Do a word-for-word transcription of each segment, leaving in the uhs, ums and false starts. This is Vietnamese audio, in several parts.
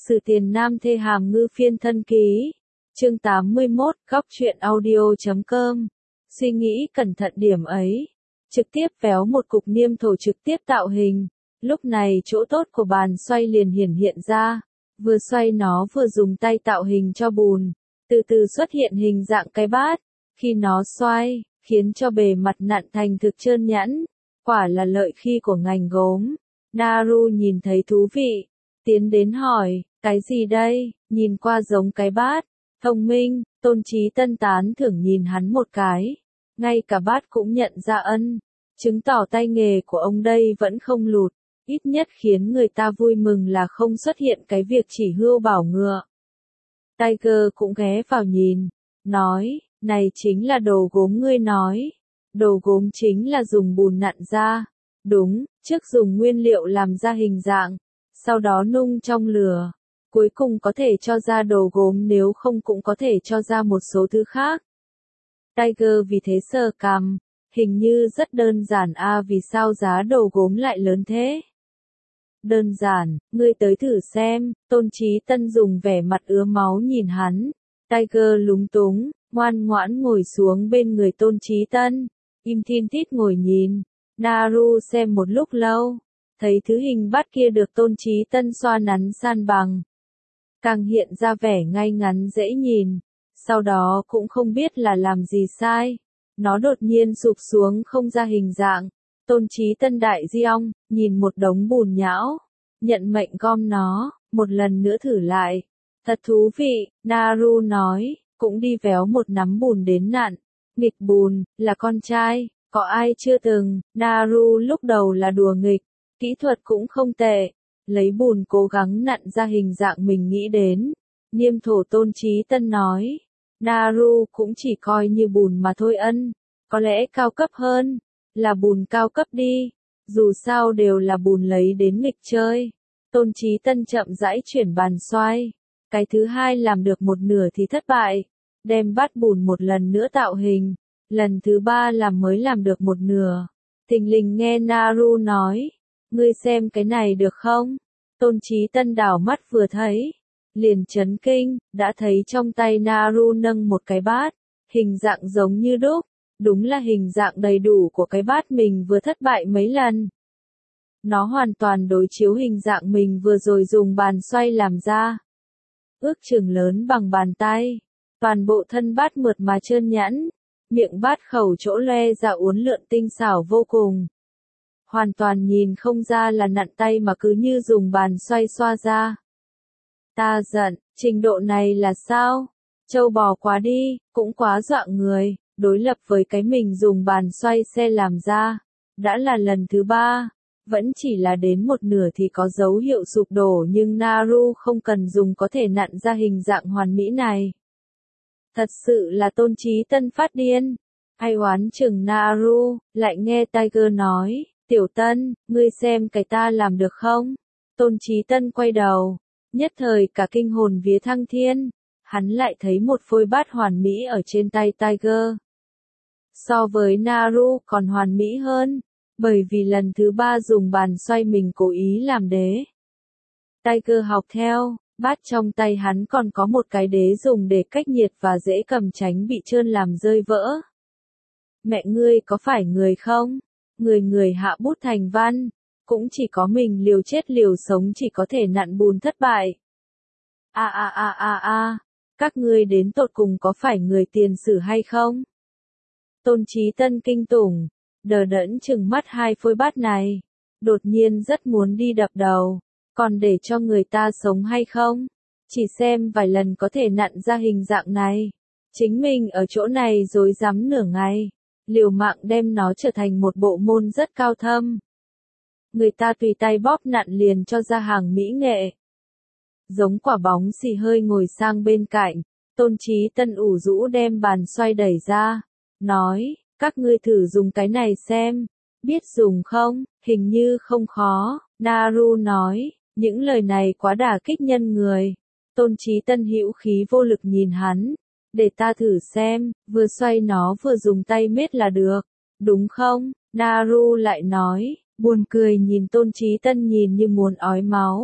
Sử Tiền Nam Thê Hàm Ngư Phiên Thân Ký. Chương tám mươi mốt, góc truyện audio chấm com. Suy nghĩ cẩn thận điểm ấy. Trực tiếp véo một cục niêm thổ trực tiếp tạo hình. Lúc này chỗ tốt của bàn xoay liền hiển hiện ra. Vừa xoay nó vừa dùng tay tạo hình cho bùn. Từ từ xuất hiện hình dạng cái bát. Khi nó xoay, khiến cho bề mặt nặn thành thực trơn nhẵn. Quả là lợi khi của ngành gốm. Naru nhìn thấy thú vị. Tiến đến hỏi, cái gì đây, nhìn qua giống cái bát. Thông minh, Tôn Chí Tân tán thưởng nhìn hắn một cái. Ngay cả bát cũng nhận ra ân. Chứng tỏ tay nghề của ông đây vẫn không lụt. Ít nhất khiến người ta vui mừng là không xuất hiện cái việc chỉ hươu bảo ngựa. Tiger cũng ghé vào nhìn. Nói, này chính là đồ gốm ngươi nói. Đồ gốm chính là dùng bùn nặn ra. Đúng, trước dùng nguyên liệu làm ra hình dạng. Sau đó nung trong lửa. Cuối cùng có thể cho ra đồ gốm, nếu không cũng có thể cho ra một số thứ khác. Tiger vì thế sờ cằm. Hình như rất đơn giản a à, vì sao giá đồ gốm lại lớn thế? Đơn giản, ngươi tới thử xem. Tôn Chí Tân dùng vẻ mặt ứa máu nhìn hắn. Tiger lúng túng, ngoan ngoãn ngồi xuống bên người Tôn Chí Tân. Im thin tít ngồi nhìn. Naru xem một lúc lâu. Thấy thứ hình bát kia được Tôn Chí Tân xoa nắn san bằng. Càng hiện ra vẻ ngay ngắn dễ nhìn. Sau đó cũng không biết là làm gì sai. Nó đột nhiên sụp xuống không ra hình dạng. Tôn Chí Tân đại di ong, nhìn một đống bùn nhão. Nhận mệnh gom nó, một lần nữa thử lại. Thật thú vị, Naru nói, cũng đi véo một nắm bùn đến nặn. Nghịch bùn, là con trai, có ai chưa từng, Naru lúc đầu là đùa nghịch. Kỹ thuật cũng không tệ. Lấy bùn cố gắng nặn ra hình dạng mình nghĩ đến. Niêm thổ Tôn Chí Tân nói. Naru cũng chỉ coi như bùn mà thôi ân. Có lẽ cao cấp hơn. Là bùn cao cấp đi. Dù sao đều là bùn lấy đến nghịch chơi. Tôn Chí Tân chậm rãi chuyển bàn xoay. Cái thứ hai làm được một nửa thì thất bại. Đem bát bùn một lần nữa tạo hình. Lần thứ ba làm mới làm được một nửa. Thình lình nghe Naru nói. Ngươi xem cái này được không? Tôn Chí Tân đảo mắt vừa thấy. Liền chấn kinh, đã thấy trong tay Naru nâng một cái bát. Hình dạng giống như đúc. Đúng là hình dạng đầy đủ của cái bát mình vừa thất bại mấy lần. Nó hoàn toàn đối chiếu hình dạng mình vừa rồi dùng bàn xoay làm ra. Ước chừng lớn bằng bàn tay. Toàn bộ thân bát mượt mà trơn nhẵn. Miệng bát khẩu chỗ loe ra uốn lượn tinh xảo vô cùng. Hoàn toàn nhìn không ra là nặn tay mà cứ như dùng bàn xoay xoa ra. Ta giận, trình độ này là sao? Trâu bò quá đi, cũng quá dọa người, đối lập với cái mình dùng bàn xoay xe làm ra. Đã là lần thứ ba, vẫn chỉ là đến một nửa thì có dấu hiệu sụp đổ, nhưng Naru không cần dùng có thể nặn ra hình dạng hoàn mỹ này. Thật sự là Tôn Chí Tân phát điên. Ai oán chừng Naru, lại nghe Tiger nói. Tiểu Tân, ngươi xem cái ta làm được không? Tôn Chí Tân quay đầu. Nhất thời cả kinh hồn vía thăng thiên. Hắn lại thấy một phôi bát hoàn mỹ ở trên tay Tiger. So với Naru còn hoàn mỹ hơn. Bởi vì lần thứ ba dùng bàn xoay mình cố ý làm đế. Tiger học theo. Bát trong tay hắn còn có một cái đế dùng để cách nhiệt và dễ cầm, tránh bị trơn làm rơi vỡ. Mẹ ngươi có phải người không? Người người hạ bút thành văn, cũng chỉ có mình liều chết liều sống chỉ có thể nặn bùn thất bại. A a a a a, các ngươi đến tột cùng có phải người tiền sử hay không? Tôn Chí Tân kinh tủng, đờ đẫn chừng mắt hai phôi bát này, đột nhiên rất muốn đi đập đầu, còn để cho người ta sống hay không? Chỉ xem vài lần có thể nặn ra hình dạng này, chính mình ở chỗ này rối rắm nửa ngày. Liều mạng đem nó trở thành một bộ môn rất cao thâm. Người ta tùy tay bóp nặn liền cho ra hàng mỹ nghệ. Giống quả bóng xì hơi ngồi sang bên cạnh, Tôn Chí Tân ủ rũ đem bàn xoay đẩy ra. Nói, các ngươi thử dùng cái này xem. Biết dùng không? Hình như không khó. Naru nói, những lời này quá đả kích nhân người. Tôn Chí Tân hữu khí vô lực nhìn hắn. Để ta thử xem, vừa xoay nó vừa dùng tay mết là được, đúng không? Naru lại nói, buồn cười nhìn Tôn Chí Tân nhìn như muốn ói máu.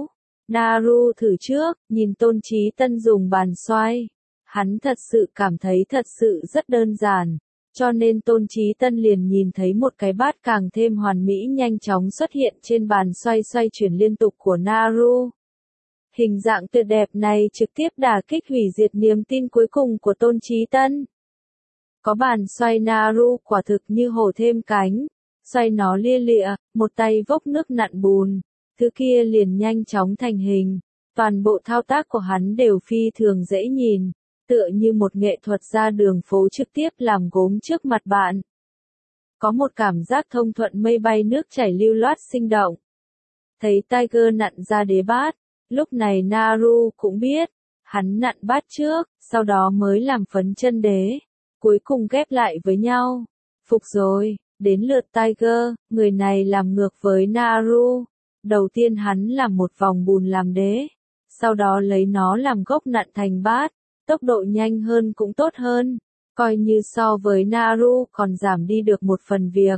Naru thử trước, nhìn Tôn Chí Tân dùng bàn xoay. Hắn thật sự cảm thấy thật sự rất đơn giản. Cho nên Tôn Chí Tân liền nhìn thấy một cái bát càng thêm hoàn mỹ nhanh chóng xuất hiện trên bàn xoay xoay chuyển liên tục của Naru. Hình dạng tuyệt đẹp này trực tiếp đả kích hủy diệt niềm tin cuối cùng của Tôn Chí Tân. Có bàn xoay Naru quả thực như hổ thêm cánh, xoay nó lia lịa, một tay vốc nước nặn bùn, thứ kia liền nhanh chóng thành hình. Toàn bộ thao tác của hắn đều phi thường dễ nhìn, tựa như một nghệ thuật ra đường phố trực tiếp làm gốm trước mặt bạn. Có một cảm giác thông thuận mây bay nước chảy lưu loát sinh động. Thấy Tiger nặn ra đế bát, lúc này Naru cũng biết, hắn nặn bát trước, sau đó mới làm phấn chân đế, cuối cùng ghép lại với nhau. Phục rồi, đến lượt Tiger, người này làm ngược với Naru. Đầu tiên hắn làm một vòng bùn làm đế, sau đó lấy nó làm gốc nặn thành bát, tốc độ nhanh hơn cũng tốt hơn, coi như so với Naru còn giảm đi được một phần việc.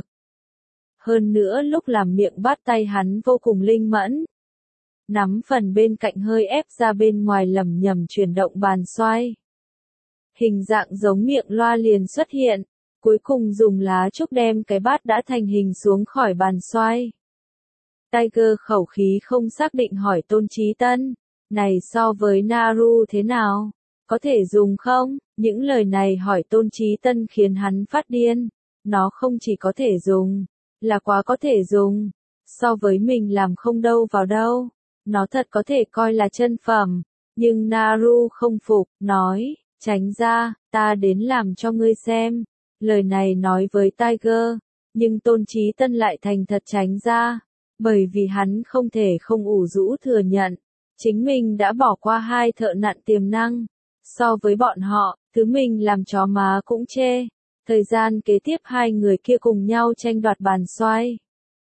Hơn nữa lúc làm miệng bát tay hắn vô cùng linh mẫn. Nắm phần bên cạnh hơi ép ra bên ngoài lầm nhầm chuyển động bàn xoay. Hình dạng giống miệng loa liền xuất hiện, cuối cùng dùng lá trúc đem cái bát đã thành hình xuống khỏi bàn xoay. Tiger khẩu khí không xác định hỏi Tôn Chí Tân, này so với Naru thế nào? Có thể dùng không? Những lời này hỏi Tôn Chí Tân khiến hắn phát điên. Nó không chỉ có thể dùng, là quá có thể dùng. So với mình làm không đâu vào đâu. Nó thật có thể coi là chân phẩm. Nhưng Naru không phục, nói, tránh ra, ta đến làm cho ngươi xem. Lời này nói với Tiger, nhưng Tôn Chí Tân lại thành thật tránh ra. Bởi vì hắn không thể không ủ rũ thừa nhận, chính mình đã bỏ qua hai thợ nặn tiềm năng. So với bọn họ, thứ mình làm chó má cũng chê. Thời gian kế tiếp hai người kia cùng nhau tranh đoạt bàn xoay.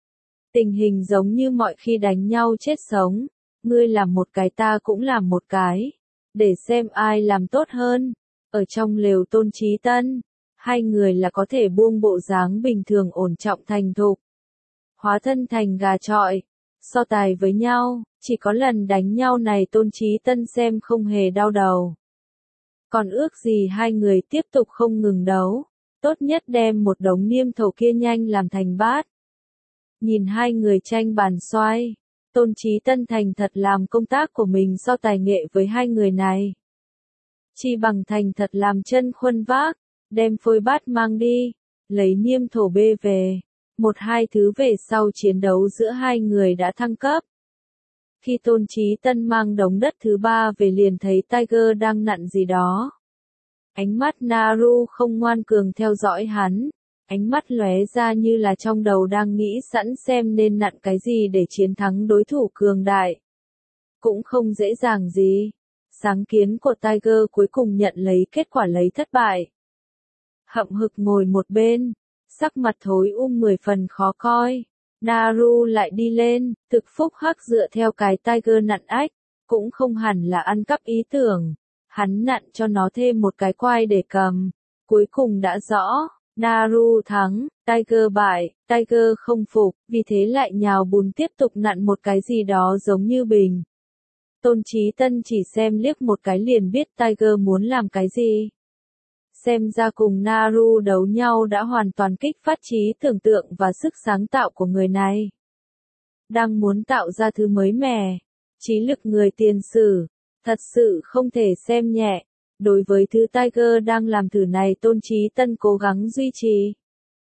Tình hình giống như mọi khi đánh nhau chết sống. Ngươi làm một cái ta cũng làm một cái. Để xem ai làm tốt hơn. Ở trong lều Tôn Chí Tân, hai người là có thể buông bộ dáng bình thường ổn trọng thành thục. Hóa thân thành gà chọi, so tài với nhau, chỉ có lần đánh nhau này Tôn Chí Tân xem không hề đau đầu. Còn ước gì hai người tiếp tục không ngừng đấu, tốt nhất đem một đống niêm thầu kia nhanh làm thành bát. Nhìn hai người tranh bàn xoay, Tôn Chí Tân thành thật làm công tác của mình so tài nghệ với hai người này. Chi bằng thành thật làm chân khuân vác, đem phôi bát mang đi, lấy niêm thổ bê về. Một hai thứ về sau chiến đấu giữa hai người đã thăng cấp. Khi Tôn Chí Tân mang đống đất thứ ba về liền thấy Tiger đang nặn gì đó. Ánh mắt Naru không ngoan cường theo dõi hắn, ánh mắt lóe ra như là trong đầu đang nghĩ sẵn xem nên nặn cái gì để chiến thắng đối thủ cường đại. Cũng không dễ dàng gì. Sáng kiến của Tiger cuối cùng nhận lấy kết quả lấy thất bại. Hậm hực ngồi một bên. Sắc mặt thối um mười phần khó coi. Naru lại đi lên, thực phúc hắc dựa theo cái Tiger nặn ách, cũng không hẳn là ăn cắp ý tưởng. Hắn nặn cho nó thêm một cái quai để cầm. Cuối cùng đã rõ, Naru thắng, Tiger bại, Tiger không phục, vì thế lại nhào bùn tiếp tục nặn một cái gì đó giống như bình. Tôn Chí Tân chỉ xem liếc một cái liền biết Tiger muốn làm cái gì. Xem ra cùng Naru đấu nhau đã hoàn toàn kích phát trí tưởng tượng và sức sáng tạo của người này. Đang muốn tạo ra thứ mới mẻ, trí lực người tiền sử, thật sự không thể xem nhẹ. Đối với thứ Tiger đang làm thử này Tôn Chí Tân cố gắng duy trì.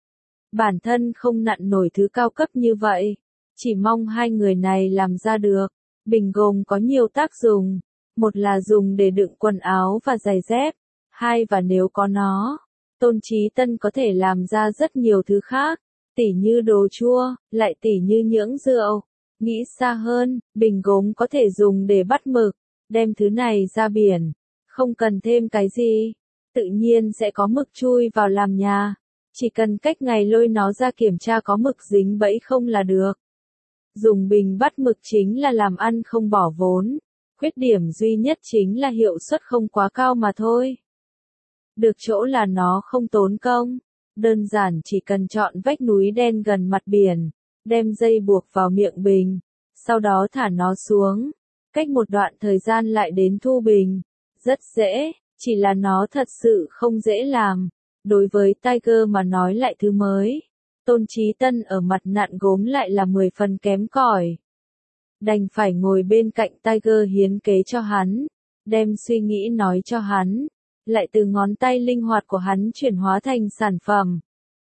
Bản thân không nặn nổi thứ cao cấp như vậy, chỉ mong hai người này làm ra được. Bình gồm có nhiều tác dụng, một là dùng để đựng quần áo và giày dép. Hai và nếu có nó, Tôn Chí Tân có thể làm ra rất nhiều thứ khác, tỉ như đồ chua, lại tỉ như nhưỡng rượu. Nghĩ xa hơn, bình gốm có thể dùng để bắt mực, đem thứ này ra biển, không cần thêm cái gì, tự nhiên sẽ có mực chui vào làm nhà, chỉ cần cách ngày lôi nó ra kiểm tra có mực dính bẫy không là được. Dùng bình bắt mực chính là làm ăn không bỏ vốn, khuyết điểm duy nhất chính là hiệu suất không quá cao mà thôi. Được chỗ là nó không tốn công, đơn giản chỉ cần chọn vách núi đen gần mặt biển, đem dây buộc vào miệng bình, sau đó thả nó xuống, cách một đoạn thời gian lại đến thu bình. Rất dễ, chỉ là nó thật sự không dễ làm. Đối với Tiger mà nói lại thứ mới. Tôn Chí Tân ở mặt nặn gốm lại là mười phần kém cỏi. Đành phải ngồi bên cạnh Tiger hiến kế cho hắn, đem suy nghĩ nói cho hắn, lại từ ngón tay linh hoạt của hắn chuyển hóa thành sản phẩm.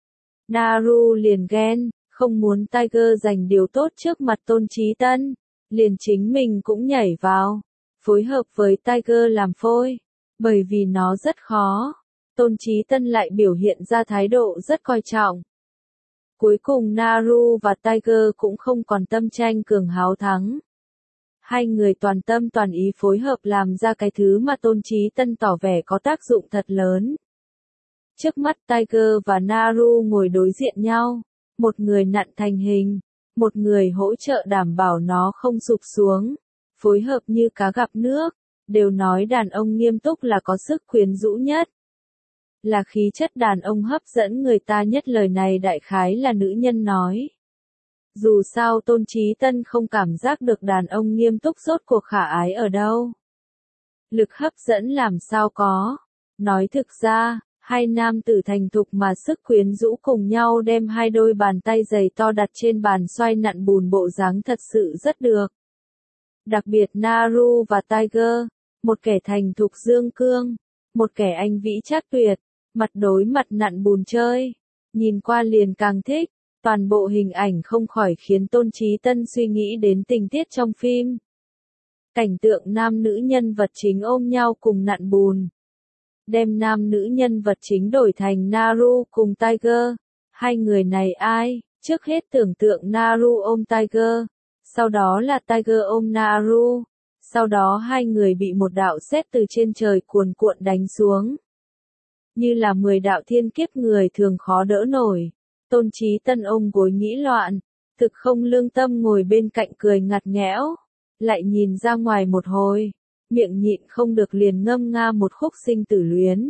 Naru liền ghen, không muốn Tiger giành điều tốt trước mặt Tôn Chí Tân, liền chính mình cũng nhảy vào, phối hợp với Tiger làm phôi, bởi vì nó rất khó. Tôn Chí Tân lại biểu hiện ra thái độ rất coi trọng. Cuối cùng Naru và Tiger cũng không còn tâm tranh cường háo thắng. Hai người toàn tâm toàn ý phối hợp làm ra cái thứ mà Tôn Chí Tân tỏ vẻ có tác dụng thật lớn. Trước mắt Tiger và Naru ngồi đối diện nhau, một người nặn thành hình, một người hỗ trợ đảm bảo nó không sụp xuống, phối hợp như cá gặp nước, đều nói đàn ông nghiêm túc là có sức quyến rũ nhất. Là khí chất đàn ông hấp dẫn người ta nhất, lời này đại khái là nữ nhân nói. Dù sao Tôn Chí Tân không cảm giác được đàn ông nghiêm túc rốt cuộc khả ái ở đâu. Lực hấp dẫn làm sao có. Nói thực ra, hai nam tử thành thục mà sức quyến rũ cùng nhau đem hai đôi bàn tay dày to đặt trên bàn xoay nặn bùn, bộ dáng thật sự rất được. Đặc biệt Naru và Tiger, một kẻ thành thục dương cương, một kẻ anh vĩ trác tuyệt, mặt đối mặt nặn bùn chơi, nhìn qua liền càng thích. Toàn bộ hình ảnh không khỏi khiến Tôn Chí Tân suy nghĩ đến tình tiết trong phim. Cảnh tượng nam nữ nhân vật chính ôm nhau cùng nặn bùn. Đem nam nữ nhân vật chính đổi thành Naru cùng Tiger. Hai người này ai? Trước hết tưởng tượng Naru ôm Tiger. Sau đó là Tiger ôm Naru. Sau đó hai người bị một đạo sét từ trên trời cuồn cuộn đánh xuống. Như là mười đạo thiên kiếp người thường khó đỡ nổi. Tôn Chí Tân ôm gối nghĩ loạn, thực không lương tâm ngồi bên cạnh cười ngặt nghẽo, lại nhìn ra ngoài một hồi, miệng nhịn không được liền ngâm nga một khúc sinh tử luyến.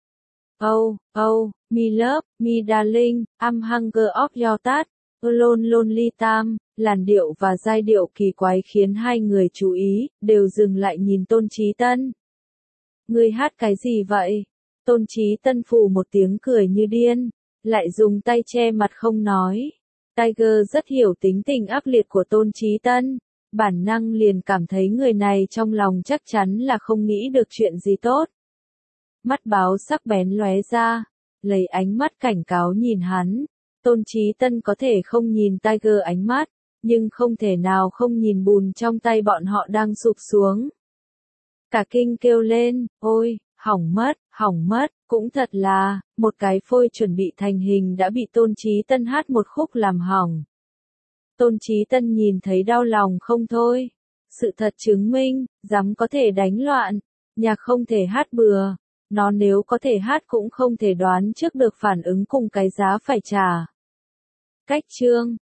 Oh, oh, me love, me darling, I'm hunger of your touch, alone lonely time, làn điệu và giai điệu kỳ quái khiến hai người chú ý, đều dừng lại nhìn Tôn Chí Tân. Ngươi hát cái gì vậy? Tôn Chí Tân phù một tiếng cười như điên. Lại dùng tay che mặt không nói. Tiger rất hiểu tính tình ác liệt của Tôn Chí Tân, bản năng liền cảm thấy người này trong lòng chắc chắn là không nghĩ được chuyện gì tốt. Mắt báo sắc bén lóe ra, lấy ánh mắt cảnh cáo nhìn hắn. Tôn Chí Tân có thể không nhìn Tiger ánh mắt, nhưng không thể nào không nhìn bùn trong tay bọn họ đang sụp xuống. Cả kinh kêu lên, ôi, hỏng mất, hỏng mất. Cũng thật là, một cái phôi chuẩn bị thành hình đã bị Tôn Chí Tân hát một khúc làm hỏng. Tôn Chí Tân nhìn thấy đau lòng không thôi. Sự thật chứng minh, dám có thể đánh loạn, nhạc không thể hát bừa. Nó nếu có thể hát cũng không thể đoán trước được phản ứng cùng cái giá phải trả. Cách chương